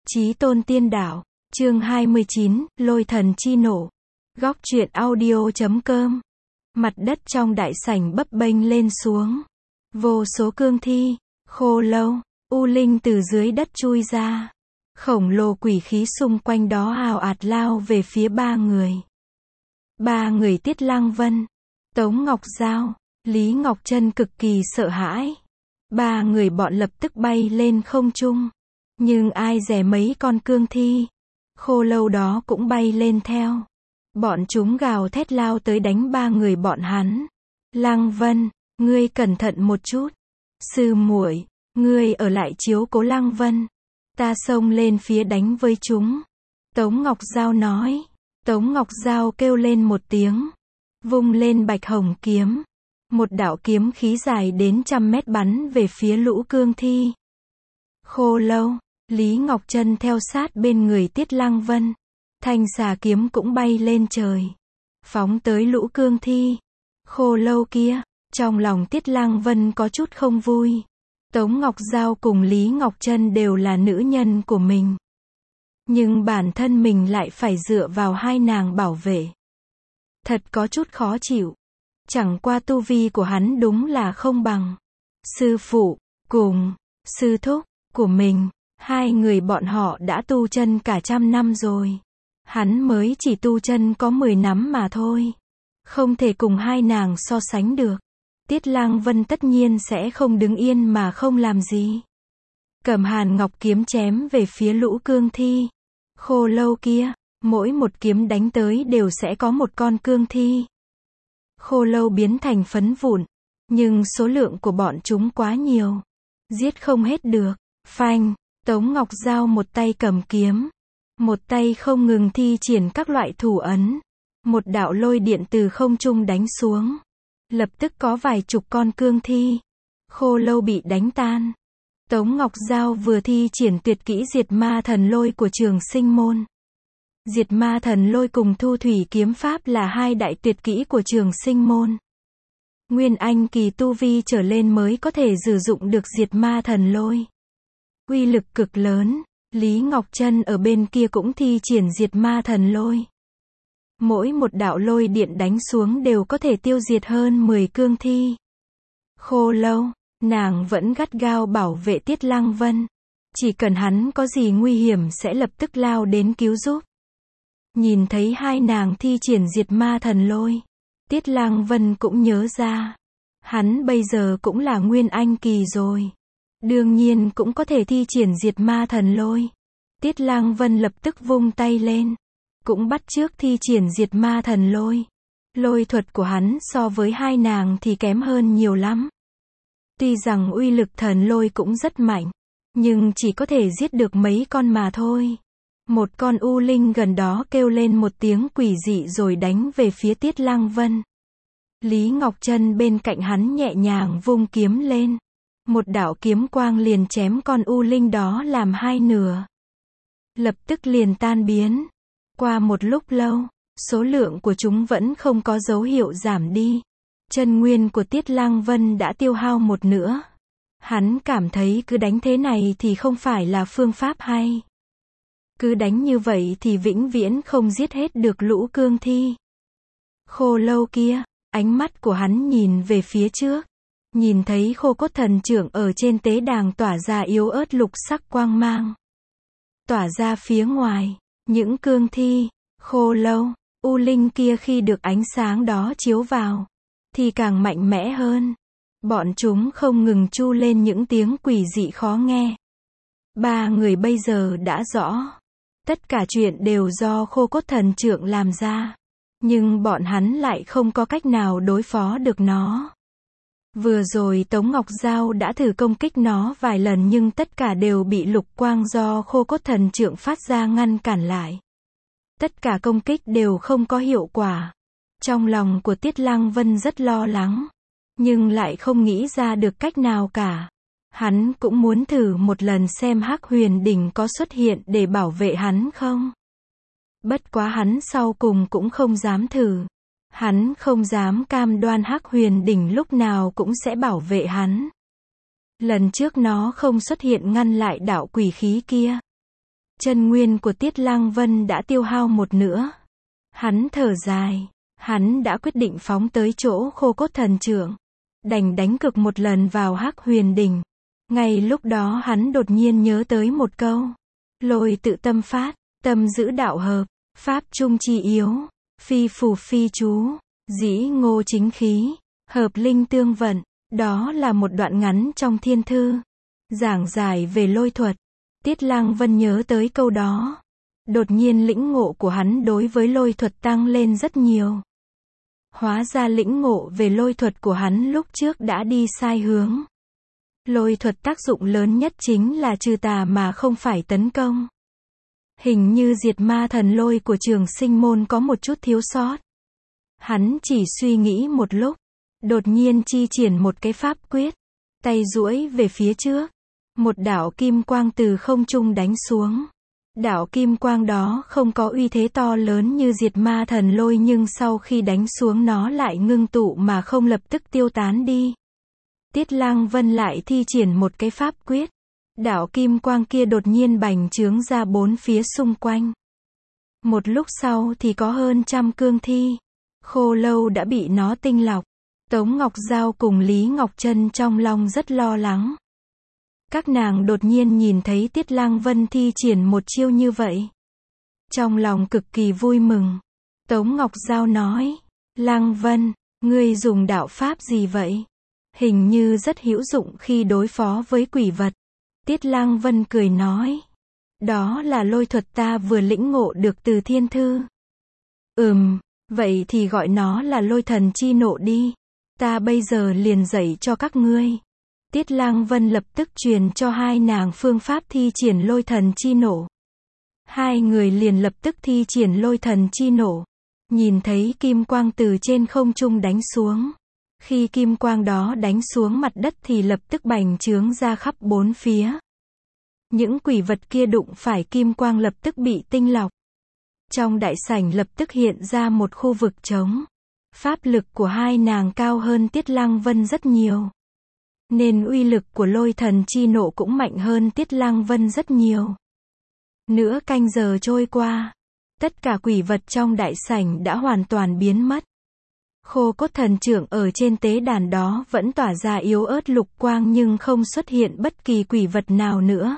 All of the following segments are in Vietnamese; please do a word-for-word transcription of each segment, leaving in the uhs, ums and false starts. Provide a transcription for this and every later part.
Chí tôn tiên đạo, chương hai mươi chín, lôi thần chi nổ. Góc truyện audio chấm com. Mặt đất trong đại sảnh bấp bênh lên xuống. Vô số cương thi, khô lâu, u linh từ dưới đất chui ra. Khổng lồ quỷ khí xung quanh đó ào ạt lao về phía ba người. Ba người Tiết Lăng Vân, Tống Ngọc Giao, Lý Ngọc Trân cực kỳ sợ hãi. Ba người bọn lập tức bay lên không trung. Nhưng ai dè mấy con cương thi, khô lâu đó cũng bay lên theo. Bọn chúng gào thét lao tới đánh ba người bọn hắn. Lăng Vân, ngươi cẩn thận một chút. Sư muội, ngươi ở lại chiếu cố Lăng Vân. Ta xông lên phía đánh với chúng. Tống Ngọc Giao nói. Tống Ngọc Giao kêu lên một tiếng. Vung lên bạch hồng kiếm. Một đạo kiếm khí dài đến trăm mét bắn về phía lũ cương thi. Khô lâu, Lý Ngọc Trân theo sát bên người Tiết Lăng Vân. Thanh xà kiếm cũng bay lên trời. Phóng tới lũ cương thi. Khô lâu kia, trong lòng Tiết Lăng Vân có chút không vui. Tống Ngọc Giao cùng Lý Ngọc Trân đều là nữ nhân của mình. Nhưng bản thân mình lại phải dựa vào hai nàng bảo vệ. Thật có chút khó chịu. Chẳng qua tu vi của hắn đúng là không bằng sư phụ, cùng sư thúc của mình. Hai người bọn họ đã tu chân cả trăm năm rồi. Hắn mới chỉ tu chân có mười năm mà thôi. Không thể cùng hai nàng so sánh được. Tiết Lăng Vân tất nhiên sẽ không đứng yên mà không làm gì. Cầm hàn ngọc kiếm chém về phía lũ cương thi. Khô lâu kia, mỗi một kiếm đánh tới đều sẽ có một con cương thi. Khô lâu biến thành phấn vụn. Nhưng số lượng của bọn chúng quá nhiều. Giết không hết được. Phanh, Tống Ngọc Giao một tay cầm kiếm. Một tay không ngừng thi triển các loại thủ ấn. Một đạo lôi điện từ không trung đánh xuống. Lập tức có vài chục con cương thi. Khô lâu bị đánh tan. Tống Ngọc Giao vừa thi triển tuyệt kỹ diệt ma thần lôi của Trường Sinh Môn. Diệt ma thần lôi cùng thu thủy kiếm pháp là hai đại tuyệt kỹ của Trường Sinh Môn. Nguyên anh kỳ tu vi trở lên mới có thể sử dụng được diệt ma thần lôi. Uy lực cực lớn. Lý Ngọc Trân ở bên kia cũng thi triển diệt ma thần lôi. Mỗi một đạo lôi điện đánh xuống đều có thể tiêu diệt hơn mười cương thi. Khô lâu, nàng vẫn gắt gao bảo vệ Tiết Lăng Vân. Chỉ cần hắn có gì nguy hiểm sẽ lập tức lao đến cứu giúp. Nhìn thấy hai nàng thi triển diệt ma thần lôi. Tiết Lăng Vân cũng nhớ ra. Hắn bây giờ cũng là nguyên anh kỳ rồi. Đương nhiên cũng có thể thi triển diệt ma thần lôi. Tiết Lăng Vân lập tức vung tay lên. Cũng bắt chước thi triển diệt ma thần lôi. Lôi thuật của hắn so với hai nàng thì kém hơn nhiều lắm. Tuy rằng uy lực thần lôi cũng rất mạnh. Nhưng chỉ có thể giết được mấy con mà thôi. Một con u linh gần đó kêu lên một tiếng quỷ dị rồi đánh về phía Tiết Lăng Vân. Lý Ngọc Trân bên cạnh hắn nhẹ nhàng vung kiếm lên. Một đạo kiếm quang liền chém con u linh đó làm hai nửa. Lập tức liền tan biến. Qua một lúc lâu, số lượng của chúng vẫn không có dấu hiệu giảm đi. Chân nguyên của Tiết Lăng Vân đã tiêu hao một nửa. Hắn cảm thấy cứ đánh thế này thì không phải là phương pháp hay. Cứ đánh như vậy thì vĩnh viễn không giết hết được lũ cương thi. Khô lâu kia, ánh mắt của hắn nhìn về phía trước. Nhìn thấy khô cốt thần trưởng ở trên tế đàng tỏa ra yếu ớt lục sắc quang mang. Tỏa ra phía ngoài, những cương thi, khô lâu, u linh kia khi được ánh sáng đó chiếu vào, thì càng mạnh mẽ hơn. Bọn chúng không ngừng chu lên những tiếng quỷ dị khó nghe. Ba người bây giờ đã rõ. Tất cả chuyện đều do khô cốt thần trưởng làm ra. Nhưng bọn hắn lại không có cách nào đối phó được nó. Vừa rồi Tống Ngọc Giao đã thử công kích nó vài lần nhưng tất cả đều bị lục quang do khô cốt thần trượng phát ra ngăn cản lại. Tất cả công kích đều không có hiệu quả. Trong lòng của Tiết Lăng Vân rất lo lắng. Nhưng lại không nghĩ ra được cách nào cả. Hắn cũng muốn thử một lần xem Hắc Huyền Đỉnh có xuất hiện để bảo vệ hắn không. Bất quá hắn sau cùng cũng không dám thử. Hắn không dám cam đoan Hắc Huyền Đỉnh lúc nào cũng sẽ bảo vệ hắn. Lần trước nó không xuất hiện ngăn lại đạo quỷ khí kia. Chân nguyên của Tiết Lăng Vân đã tiêu hao một nửa. Hắn thở dài. Hắn đã quyết định phóng tới chỗ Khô Cốt Thần Trượng. Đành đánh cực một lần vào Hắc Huyền Đỉnh. Ngay lúc đó hắn đột nhiên nhớ tới một câu. Lôi tự tâm phát, tâm giữ đạo hợp, pháp trung chi yếu, phi phù phi chú, dĩ ngô chính khí, hợp linh tương vận. Đó là một đoạn ngắn trong thiên thư. Giảng giải về lôi thuật. Tiết Lăng Vân nhớ tới câu đó. Đột nhiên lĩnh ngộ của hắn đối với lôi thuật tăng lên rất nhiều. Hóa ra lĩnh ngộ về lôi thuật của hắn lúc trước đã đi sai hướng. Lôi thuật tác dụng lớn nhất chính là trừ tà mà không phải tấn công. Hình như diệt ma thần lôi của Trường Sinh môn có một chút thiếu sót. Hắn chỉ suy nghĩ một lúc. Đột nhiên chi triển một cái pháp quyết. Tay duỗi về phía trước. Một đạo kim quang từ không trung đánh xuống. Đạo kim quang đó không có uy thế to lớn như diệt ma thần lôi, nhưng sau khi đánh xuống nó lại ngưng tụ mà không lập tức tiêu tán đi. Tiết Lăng Vân lại thi triển một cái pháp quyết. Đạo kim quang kia đột nhiên bành trướng ra bốn phía xung quanh. Một lúc sau thì có hơn trăm cương thi. Khô Lâu đã bị nó tinh lọc. Tống Ngọc Giao cùng Lý Ngọc Trân trong lòng rất lo lắng. Các nàng đột nhiên nhìn thấy Tiết Lăng Vân thi triển một chiêu như vậy. Trong lòng cực kỳ vui mừng. Tống Ngọc Giao nói, Lăng Vân, ngươi dùng đạo pháp gì vậy? Hình như rất hữu dụng khi đối phó với quỷ vật. Tiết Lăng Vân cười nói, đó là lôi thuật ta vừa lĩnh ngộ được từ thiên thư. Ừm, vậy thì gọi nó là lôi thần chi nộ đi. Ta bây giờ liền dạy cho các ngươi. Tiết Lăng Vân lập tức truyền cho hai nàng phương pháp thi triển lôi thần chi nổ. Hai người liền lập tức thi triển lôi thần chi nổ. Nhìn thấy kim quang từ trên không trung đánh xuống. Khi kim quang đó đánh xuống mặt đất thì lập tức bành trướng ra khắp bốn phía. Những quỷ vật kia đụng phải kim quang lập tức bị tinh lọc. Trong đại sảnh lập tức hiện ra một khu vực trống. Pháp lực của hai nàng cao hơn Tiết Lăng Vân rất nhiều. Nên uy lực của lôi thần chi nộ cũng mạnh hơn Tiết Lăng Vân rất nhiều. Nửa canh giờ trôi qua. Tất cả quỷ vật trong đại sảnh đã hoàn toàn biến mất. Khô Cốt Thần Trượng ở trên tế đàn đó vẫn tỏa ra yếu ớt lục quang nhưng không xuất hiện bất kỳ quỷ vật nào nữa.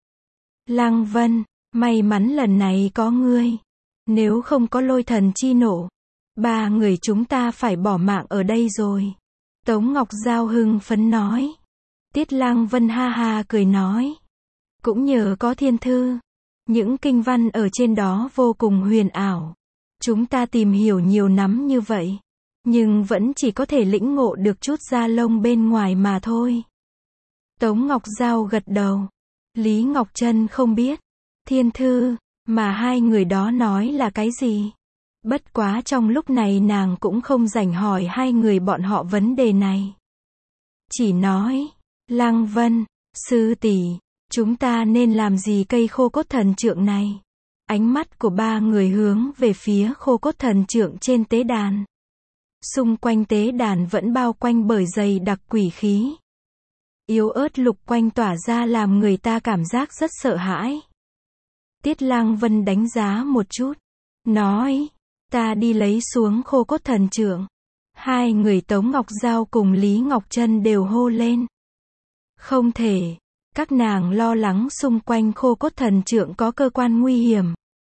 Lăng Vân, may mắn lần này có ngươi. Nếu không có lôi thần chi nổ, ba người chúng ta phải bỏ mạng ở đây rồi. Tống Ngọc Giao hưng phấn nói. Tiết Lăng Vân ha ha cười nói. Cũng nhờ có thiên thư. Những kinh văn ở trên đó vô cùng huyền ảo. Chúng ta tìm hiểu nhiều năm như vậy. Nhưng vẫn chỉ có thể lĩnh ngộ được chút da lông bên ngoài mà thôi. Tống Ngọc Giao gật đầu. Lý Ngọc Trân không biết. Thiên thư, mà hai người đó nói là cái gì? Bất quá trong lúc này nàng cũng không rảnh hỏi hai người bọn họ vấn đề này. Chỉ nói, Lăng Vân, sư tỷ, chúng ta nên làm gì cây Khô Cốt Thần Trượng này? Ánh mắt của ba người hướng về phía Khô Cốt Thần Trượng trên tế đàn. Xung quanh tế đàn vẫn bao quanh bởi dày đặc quỷ khí. Yếu ớt lục quanh tỏa ra làm người ta cảm giác rất sợ hãi. Tiết Lăng Vân đánh giá một chút. Nói, ta đi lấy xuống Khô Cốt Thần Trượng. Hai người Tống Ngọc Giao cùng Lý Ngọc Trân đều hô lên. Không thể. Các nàng lo lắng xung quanh Khô Cốt Thần Trượng có cơ quan nguy hiểm.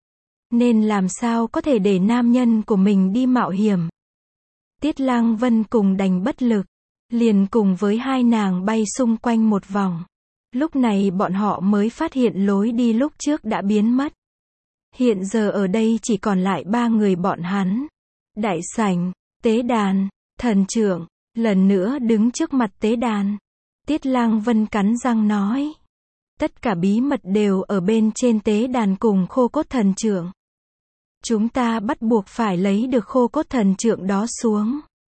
Nên làm sao có thể để nam nhân của mình đi mạo hiểm. Tiết Lăng Vân cùng đành bất lực. Liền cùng với hai nàng bay xung quanh một vòng. Lúc này bọn họ mới phát hiện lối đi lúc trước đã biến mất. Hiện giờ ở đây chỉ còn lại ba người bọn hắn. Đại sảnh, tế đàn, thần trượng, lần nữa đứng trước mặt tế đàn. Tiết Lăng Vân cắn răng nói. Tất cả bí mật đều ở bên trên tế đàn cùng Khô Cốt Thần Trượng. Chúng ta bắt buộc phải lấy được Khô Cốt Thần Trượng đó xuống.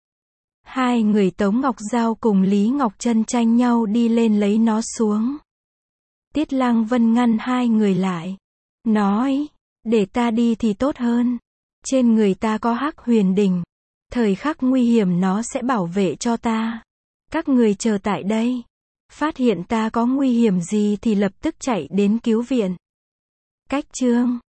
Hai người Tống Ngọc Giao cùng Lý Ngọc Trân tranh nhau đi lên lấy nó xuống. Tiết Lăng Vân ngăn hai người lại. Nói, để ta đi thì tốt hơn. Trên người ta có Hắc Huyền Đỉnh. Thời khắc nguy hiểm nó sẽ bảo vệ cho ta. Các người chờ tại đây. Phát hiện ta có nguy hiểm gì thì lập tức chạy đến cứu viện. Cách chương